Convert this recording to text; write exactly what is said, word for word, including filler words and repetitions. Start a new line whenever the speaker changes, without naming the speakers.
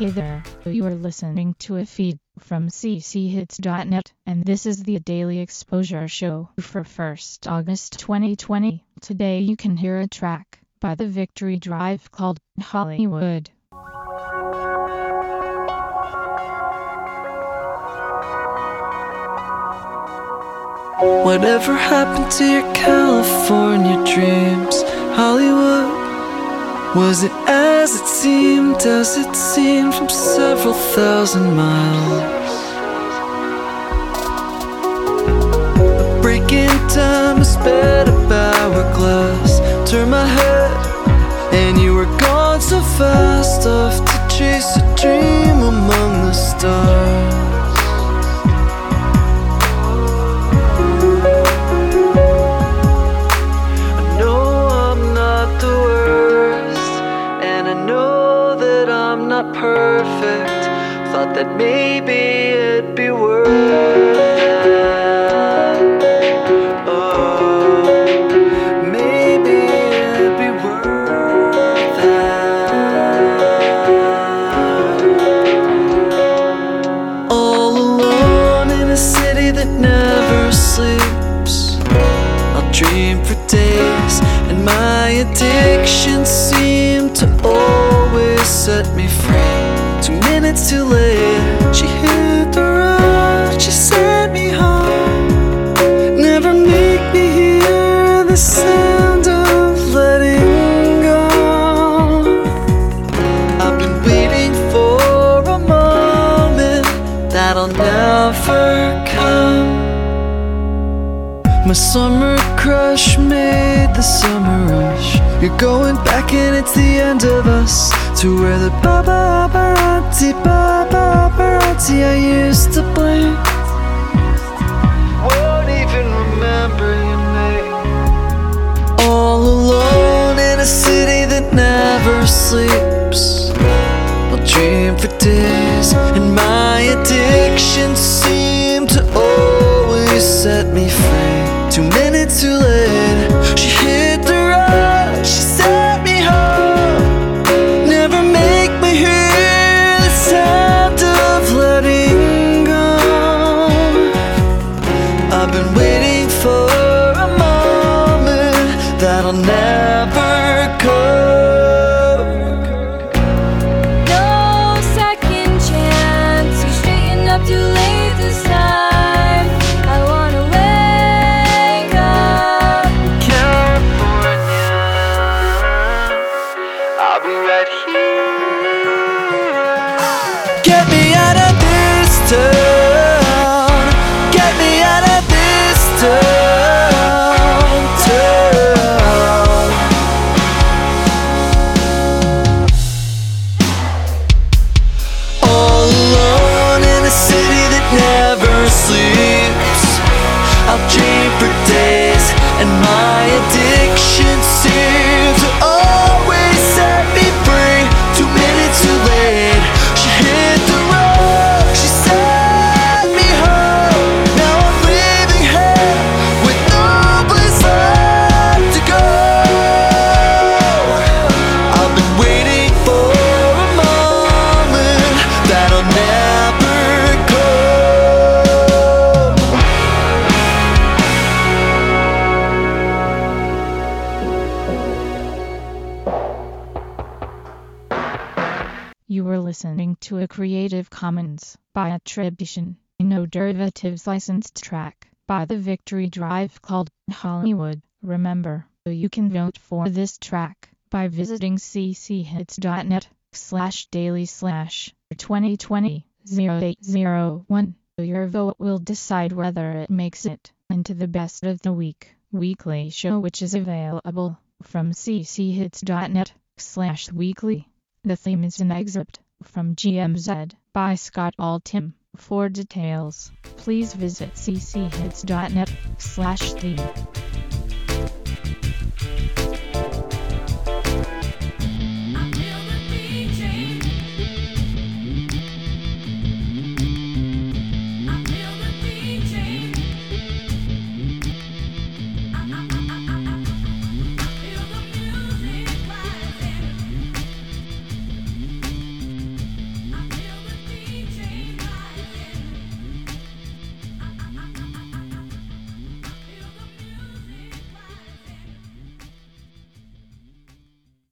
Hey there, you are listening to a feed from c c hits dot net, and this is the Daily Exposure Show for first August twenty twenty. Today you can hear a track by The Victory Drive called Hollywood.
Whatever happened to your California dreams? Hollywood, was it as it seemed, as it seemed from several thousand miles? A break in time, a sped up hourglass. Turn my head, and you were gone so fast, off to chase a dream among the stars. Not perfect, thought that maybe it'd be worth it. Oh, maybe it'd be worth it. All alone in a city that never sleeps, I'll dream for days, and my addiction seemed to always set me free. Two minutes too late, she hit the road, she sent me home. Never make me hear the sound of letting go. I've been waiting for a moment that'll never come. My summer crush made the summer rush. You're going back and it's the end of us, to where the paparazzi, paparazzi I used to blame won't even remember your name. All alone in a city that never sleeps, I'll dream for days, and my addiction seemed to always set me free. Two minutes too late, she hit the road, she sent me home. Never make me hear the sound of letting go. I've been waiting for a moment that'll never come.
No second chance, you straighten up too late this time. I wanna wake up
California, I'll be right here. Get me out of this town, get me out of this town, town. All alone in a city that never sleeps, I'll dream for days, and my addiction seems to always set me free. Two minutes too late, she hit the road, she sent me home. Now I'm leaving here with no place left to go. I've been waiting for a moment that'll never come.
You were listening to a Creative Commons by attribution, no derivatives licensed track by The Victory Drive called Hollywood. Remember, you can vote for this track by visiting c c hits dot net slash daily slash twenty twenty oh eight oh one. Your vote will decide whether it makes it into the best of the week weekly show, which is available from c c hits dot net slash weekly. The theme is an excerpt from G M Z by Scott Altham. For details, please visit c c hits dot net slash theme.